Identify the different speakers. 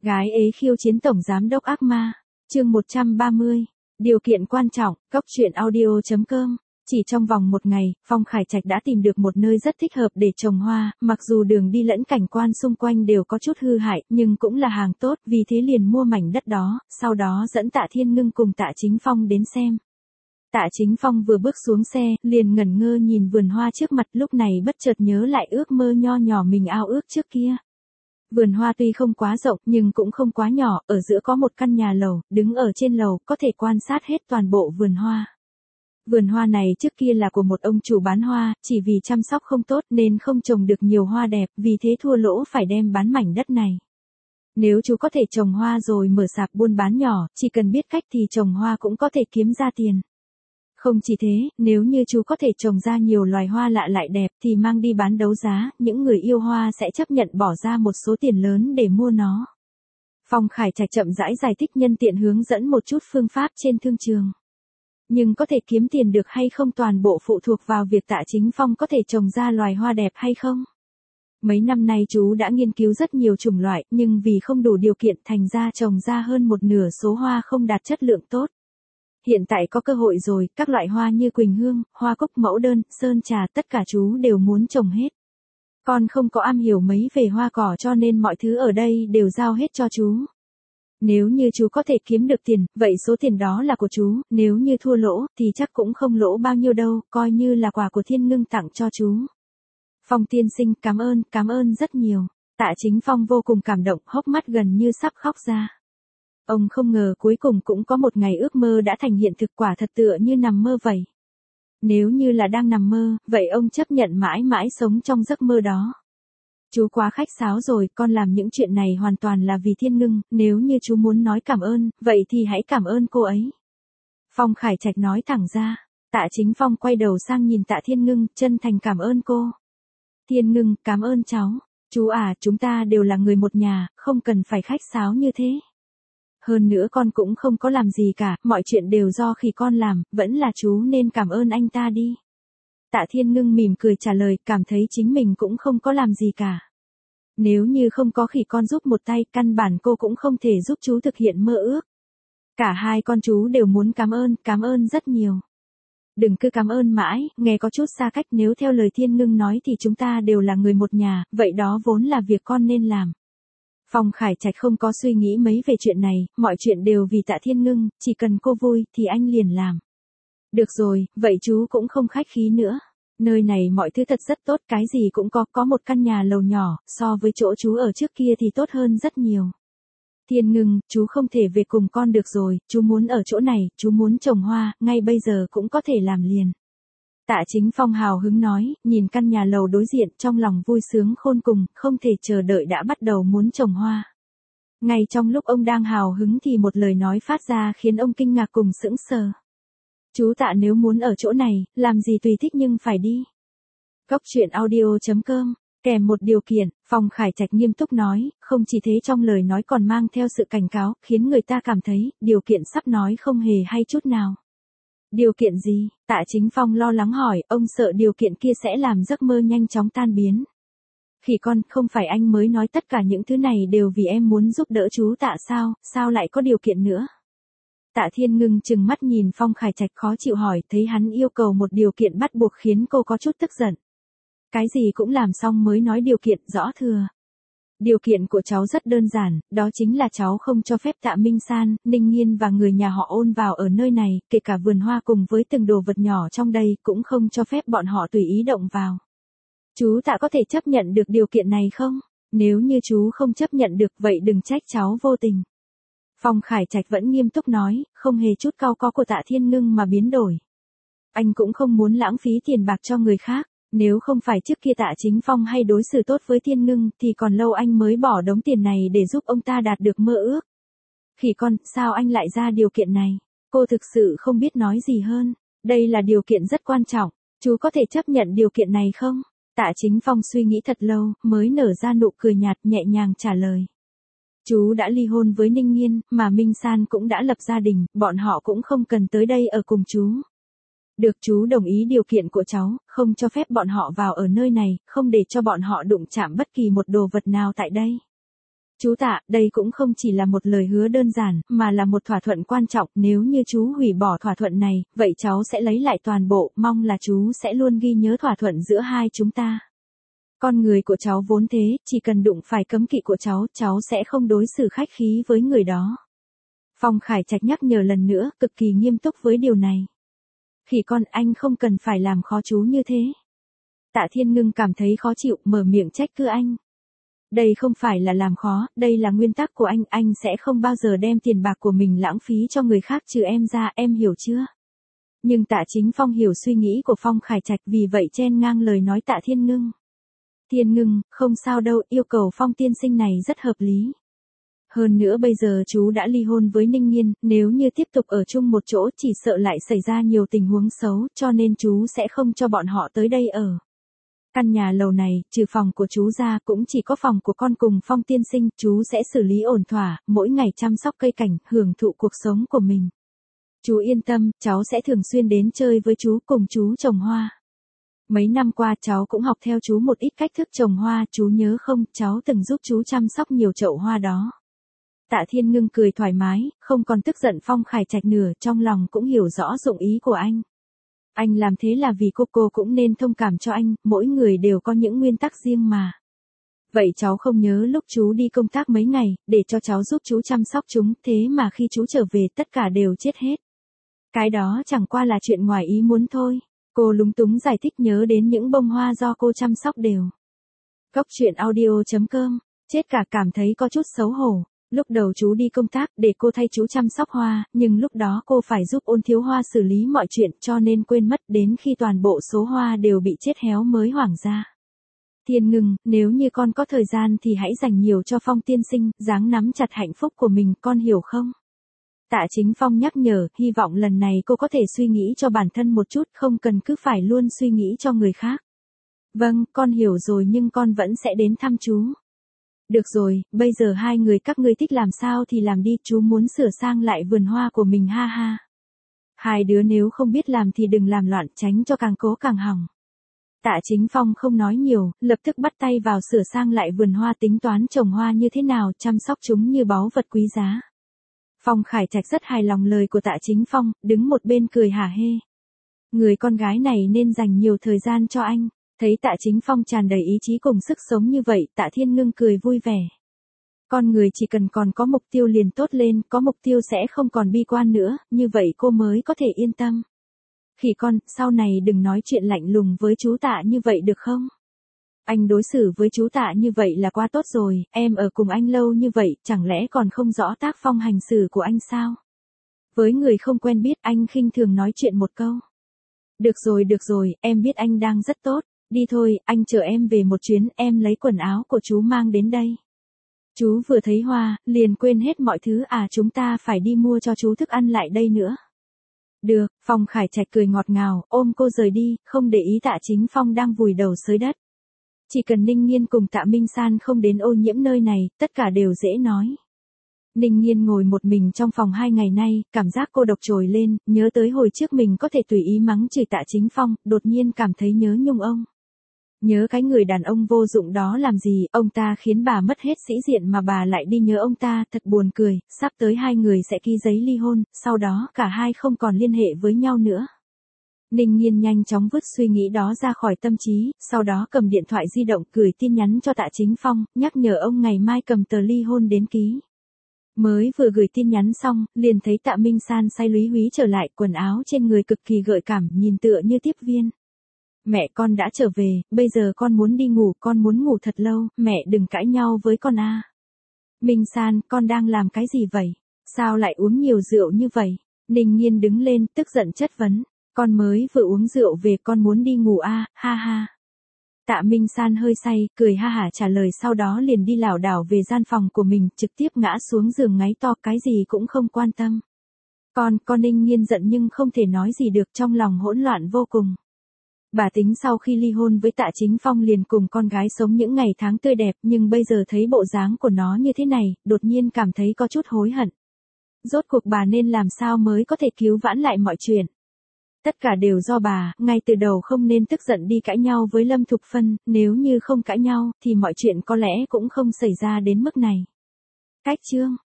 Speaker 1: Gái ế khiêu chiến tổng giám đốc ác ma. Chương 130. Điều kiện quan trọng. Cốc truyện audio.com. Chỉ trong vòng một ngày, Phong Khải Trạch đã tìm được một nơi rất thích hợp để trồng hoa, mặc dù đường đi lẫn cảnh quan xung quanh đều có chút hư hại, nhưng cũng là hàng tốt, vì thế liền mua mảnh đất đó, sau đó dẫn Tạ Thiên Ngưng cùng Tạ Chính Phong đến xem. Tạ Chính Phong vừa bước xuống xe, liền ngẩn ngơ nhìn vườn hoa trước mặt, lúc này bất chợt nhớ lại ước mơ nho nhỏ mình ao ước trước kia. Vườn hoa tuy không quá rộng nhưng cũng không quá nhỏ, ở giữa có một căn nhà lầu, đứng ở trên lầu có thể quan sát hết toàn bộ vườn hoa. Vườn hoa này trước kia là của một ông chủ bán hoa, chỉ vì chăm sóc không tốt nên không trồng được nhiều hoa đẹp, vì thế thua lỗ phải đem bán mảnh đất này. Nếu chú có thể trồng hoa rồi mở sạp buôn bán nhỏ, chỉ cần biết cách thì trồng hoa cũng có thể kiếm ra tiền. Không chỉ thế, nếu như chú có thể trồng ra nhiều loài hoa lạ lại đẹp thì mang đi bán đấu giá, những người yêu hoa sẽ chấp nhận bỏ ra một số tiền lớn để mua nó. Phong Khải Trạch chậm rãi giải thích, nhân tiện hướng dẫn một chút phương pháp trên thương trường. Nhưng có thể kiếm tiền được hay không toàn bộ phụ thuộc vào việc Tạ Chính Phong có thể trồng ra loài hoa đẹp hay không. Mấy năm nay chú đã nghiên cứu rất nhiều chủng loại, nhưng vì không đủ điều kiện thành ra trồng ra hơn một nửa số hoa không đạt chất lượng tốt. Hiện tại có cơ hội rồi, các loại hoa như quỳnh hương, hoa cúc, mẫu đơn, sơn trà, tất cả chú đều muốn trồng hết. Con không có am hiểu mấy về hoa cỏ cho nên mọi thứ ở đây đều giao hết cho chú. Nếu như chú có thể kiếm được tiền, vậy số tiền đó là của chú, nếu như thua lỗ, thì chắc cũng không lỗ bao nhiêu đâu, coi như là quà của Thiên Ngưng tặng cho chú. Phong tiên sinh, cảm ơn rất nhiều. Tạ Chính Phong vô cùng cảm động, hốc mắt gần như sắp khóc ra. Ông không ngờ cuối cùng cũng có một ngày ước mơ đã thành hiện thực, quả thật tựa như nằm mơ vậy. Nếu như là đang nằm mơ, vậy ông chấp nhận mãi mãi sống trong giấc mơ đó. Chú quá khách sáo rồi, con làm những chuyện này hoàn toàn là vì Thiên Ngưng, nếu như chú muốn nói cảm ơn, vậy thì hãy cảm ơn cô ấy. Phong Khải Trạch nói thẳng ra. Tạ Chính Phong quay đầu sang nhìn Tạ Thiên Ngưng, chân thành cảm ơn cô. Thiên Ngưng, cảm ơn cháu. Chú à, chúng ta đều là người một nhà, không cần phải khách sáo như thế. Hơn nữa con cũng không có làm gì cả, mọi chuyện đều do Khỉ con làm, vẫn là chú nên cảm ơn anh ta đi. Tạ Thiên Ngưng mỉm cười trả lời, cảm thấy chính mình cũng không có làm gì cả. Nếu như không có Khỉ con giúp một tay, căn bản cô cũng không thể giúp chú thực hiện mơ ước. Cả hai con chú đều muốn cảm ơn rất nhiều. Đừng cứ cảm ơn mãi, nghe có chút xa cách, nếu theo lời Thiên Ngưng nói thì chúng ta đều là người một nhà, vậy đó vốn là việc con nên làm. Phong Khải Trạch không có suy nghĩ mấy về chuyện này, mọi chuyện đều vì Tạ Thiên Ngưng, chỉ cần cô vui thì anh liền làm. Được rồi, vậy chú cũng không khách khí nữa. Nơi này mọi thứ thật rất tốt, cái gì cũng có một căn nhà lầu nhỏ, so với chỗ chú ở trước kia thì tốt hơn rất nhiều. Thiên Ngưng, chú không thể về cùng con được rồi, chú muốn ở chỗ này, chú muốn trồng hoa, ngay bây giờ cũng có thể làm liền. Tạ Chính Phong hào hứng nói, nhìn căn nhà lầu đối diện, trong lòng vui sướng khôn cùng, không thể chờ đợi đã bắt đầu muốn trồng hoa. Ngay trong lúc ông đang hào hứng thì một lời nói phát ra khiến ông kinh ngạc cùng sững sờ. Chú Tạ nếu muốn ở chỗ này, làm gì tùy thích nhưng phải đi. Cốc truyện audio.com. Kèm một điều kiện, Phong Khải Trạch nghiêm túc nói, không chỉ thế trong lời nói còn mang theo sự cảnh cáo, khiến người ta cảm thấy, điều kiện sắp nói không hề hay chút nào. Điều kiện gì? Tạ Chính Phong lo lắng hỏi, ông sợ điều kiện kia sẽ làm giấc mơ nhanh chóng tan biến. Khỉ con, không phải anh mới nói tất cả những thứ này đều vì em muốn giúp đỡ chú Tạ sao lại có điều kiện nữa? Tạ Thiên Ngưng trừng mắt nhìn Phong Khải Trạch khó chịu hỏi, thấy hắn yêu cầu một điều kiện bắt buộc khiến cô có chút tức giận. Cái gì cũng làm xong mới nói điều kiện, rõ thừa. Điều kiện của cháu rất đơn giản, đó chính là cháu không cho phép Tạ Minh San, Ninh Nghiên và người nhà họ Ôn vào ở nơi này, kể cả vườn hoa cùng với từng đồ vật nhỏ trong đây, cũng không cho phép bọn họ tùy ý động vào. Chú Tạ có thể chấp nhận được điều kiện này không? Nếu như chú không chấp nhận được vậy đừng trách cháu vô tình. Phong Khải Trạch vẫn nghiêm túc nói, không hề chút cau có của Tạ Thiên Ngưng mà biến đổi. Anh cũng không muốn lãng phí tiền bạc cho người khác. Nếu không phải trước kia Tạ Chính Phong hay đối xử tốt với Thiên Ngưng thì còn lâu anh mới bỏ đống tiền này để giúp ông ta đạt được mơ ước. Khỉ con, sao anh lại ra điều kiện này? Cô thực sự không biết nói gì hơn. Đây là điều kiện rất quan trọng. Chú có thể chấp nhận điều kiện này không? Tạ Chính Phong suy nghĩ thật lâu, mới nở ra nụ cười nhạt nhẹ nhàng trả lời. Chú đã ly hôn với Ninh Nghiên, mà Minh San cũng đã lập gia đình, bọn họ cũng không cần tới đây ở cùng chú. Được, chú đồng ý điều kiện của cháu, không cho phép bọn họ vào ở nơi này, không để cho bọn họ đụng chạm bất kỳ một đồ vật nào tại đây. Chú Tạ, đây cũng không chỉ là một lời hứa đơn giản, mà là một thỏa thuận quan trọng, nếu như chú hủy bỏ thỏa thuận này, vậy cháu sẽ lấy lại toàn bộ, mong là chú sẽ luôn ghi nhớ thỏa thuận giữa hai chúng ta. Con người của cháu vốn thế, chỉ cần đụng phải cấm kỵ của cháu sẽ không đối xử khách khí với người đó. Phong Khải Trạch nhắc nhở lần nữa, cực kỳ nghiêm túc với điều này. Khỉ con, anh không cần phải làm khó chú như thế. Tạ Thiên Ngưng cảm thấy khó chịu, mở miệng trách cứ anh. Đây không phải là làm khó, đây là nguyên tắc của anh sẽ không bao giờ đem tiền bạc của mình lãng phí cho người khác trừ em ra, em hiểu chưa? Nhưng Tạ Chính Phong hiểu suy nghĩ của Phong Khải Trạch, vì vậy chen ngang lời nói Tạ Thiên Ngưng. Thiên Ngưng, không sao đâu, yêu cầu Phong tiên sinh này rất hợp lý. Hơn nữa bây giờ chú đã ly hôn với Ninh Nghiên, nếu như tiếp tục ở chung một chỗ chỉ sợ lại xảy ra nhiều tình huống xấu, cho nên chú sẽ không cho bọn họ tới đây ở. Căn nhà lầu này, trừ phòng của chú ra cũng chỉ có phòng của con cùng Phong tiên sinh, chú sẽ xử lý ổn thỏa, mỗi ngày chăm sóc cây cảnh, hưởng thụ cuộc sống của mình. Chú yên tâm, cháu sẽ thường xuyên đến chơi với chú, cùng chú trồng hoa. Mấy năm qua cháu cũng học theo chú một ít cách thức trồng hoa, chú nhớ không, cháu từng giúp chú chăm sóc nhiều chậu hoa đó. Tạ Thiên Ngưng cười thoải mái, không còn tức giận Phong Khải Trạch nửa, trong lòng cũng hiểu rõ dụng ý của anh. Anh làm thế là vì cô cũng nên thông cảm cho anh, mỗi người đều có những nguyên tắc riêng mà. Vậy cháu không nhớ lúc chú đi công tác mấy ngày, để cho cháu giúp chú chăm sóc chúng, thế mà khi chú trở về tất cả đều chết hết. Cái đó chẳng qua là chuyện ngoài ý muốn thôi. Cô lúng túng giải thích, nhớ đến những bông hoa do cô chăm sóc đều. Góc truyện audio.com, chết cả, cảm thấy có chút xấu hổ. Lúc đầu chú đi công tác để cô thay chú chăm sóc hoa, nhưng lúc đó cô phải giúp Ôn Thiếu Hoa xử lý mọi chuyện cho nên quên mất, đến khi toàn bộ số hoa đều bị chết héo mới hoảng ra. Thiên Ngưng, nếu như con có thời gian thì hãy dành nhiều cho Phong tiên sinh, ráng nắm chặt hạnh phúc của mình, con hiểu không? Tạ Chính Phong nhắc nhở, hy vọng lần này cô có thể suy nghĩ cho bản thân một chút, không cần cứ phải luôn suy nghĩ cho người khác. Vâng, con hiểu rồi, nhưng con vẫn sẽ đến thăm chú. Được rồi, bây giờ hai người các ngươi thích làm sao thì làm đi, chú muốn sửa sang lại vườn hoa của mình, ha ha. Hai đứa nếu không biết làm thì đừng làm loạn, tránh cho càng cố càng hỏng. Tạ Chính Phong không nói nhiều, lập tức bắt tay vào sửa sang lại vườn hoa, tính toán trồng hoa như thế nào, chăm sóc chúng như báu vật quý giá. Phong Khải Trạch rất hài lòng lời của Tạ Chính Phong, đứng một bên cười hả hê. Người con gái này nên dành nhiều thời gian cho anh. Thấy Tạ Chính Phong tràn đầy ý chí cùng sức sống như vậy, Tạ Thiên Ngưng cười vui vẻ. Con người chỉ cần còn có mục tiêu liền tốt lên, có mục tiêu sẽ không còn bi quan nữa, như vậy cô mới có thể yên tâm. Khỉ con, sau này đừng nói chuyện lạnh lùng với chú Tạ như vậy được không? Anh đối xử với chú Tạ như vậy là quá tốt rồi, em ở cùng anh lâu như vậy, chẳng lẽ còn không rõ tác phong hành xử của anh sao? Với người không quen biết, anh khinh thường nói chuyện một câu. Được rồi, em biết anh đang rất tốt. Đi thôi, anh chờ em về một chuyến, em lấy quần áo của chú mang đến đây. Chú vừa thấy hoa, liền quên hết mọi thứ à, chúng ta phải đi mua cho chú thức ăn lại đây nữa. Được, Phong Khải Trạch cười ngọt ngào, ôm cô rời đi, không để ý Tạ Chính Phong đang vùi đầu xới đất. Chỉ cần Ninh Nghiên cùng Tạ Minh San không đến ô nhiễm nơi này, tất cả đều dễ nói. Ninh Nghiên ngồi một mình trong phòng 2 ngày nay, cảm giác cô độc trồi lên, nhớ tới hồi trước mình có thể tùy ý mắng chửi Tạ Chính Phong, đột nhiên cảm thấy nhớ nhung ông. Nhớ cái người đàn ông vô dụng đó làm gì, ông ta khiến bà mất hết sĩ diện mà bà lại đi nhớ ông ta, thật buồn cười, sắp tới hai người sẽ ký giấy ly hôn, sau đó cả hai không còn liên hệ với nhau nữa. Ninh Nghiên nhanh chóng vứt suy nghĩ đó ra khỏi tâm trí, sau đó cầm điện thoại di động gửi tin nhắn cho Tạ Chính Phong, nhắc nhở ông ngày mai cầm tờ ly hôn đến ký. Mới vừa gửi tin nhắn xong, liền thấy Tạ Minh San say lúy húy trở lại, quần áo trên người cực kỳ gợi cảm, nhìn tựa như tiếp viên. Mẹ con đã trở về, bây giờ con muốn đi ngủ, con muốn ngủ thật lâu, mẹ đừng cãi nhau với con a. Minh San, con đang làm cái gì vậy? Sao lại uống nhiều rượu như vậy? Ninh Nghiên đứng lên, tức giận chất vấn. Con mới vừa uống rượu về, con muốn đi ngủ a, ha ha. Tạ Minh San hơi say, cười ha hả trả lời, sau đó liền đi lảo đảo về gian phòng của mình, trực tiếp ngã xuống giường ngáy to, cái gì cũng không quan tâm. Con Ninh Nghiên giận nhưng không thể nói gì được, trong lòng hỗn loạn vô cùng. Bà tính sau khi ly hôn với Tạ Chính Phong liền cùng con gái sống những ngày tháng tươi đẹp, nhưng bây giờ thấy bộ dáng của nó như thế này, đột nhiên cảm thấy có chút hối hận. Rốt cuộc bà nên làm sao mới có thể cứu vãn lại mọi chuyện. Tất cả đều do bà, ngay từ đầu không nên tức giận đi cãi nhau với Lâm Thục Phân, nếu như không cãi nhau, thì mọi chuyện có lẽ cũng không xảy ra đến mức này. Cách chương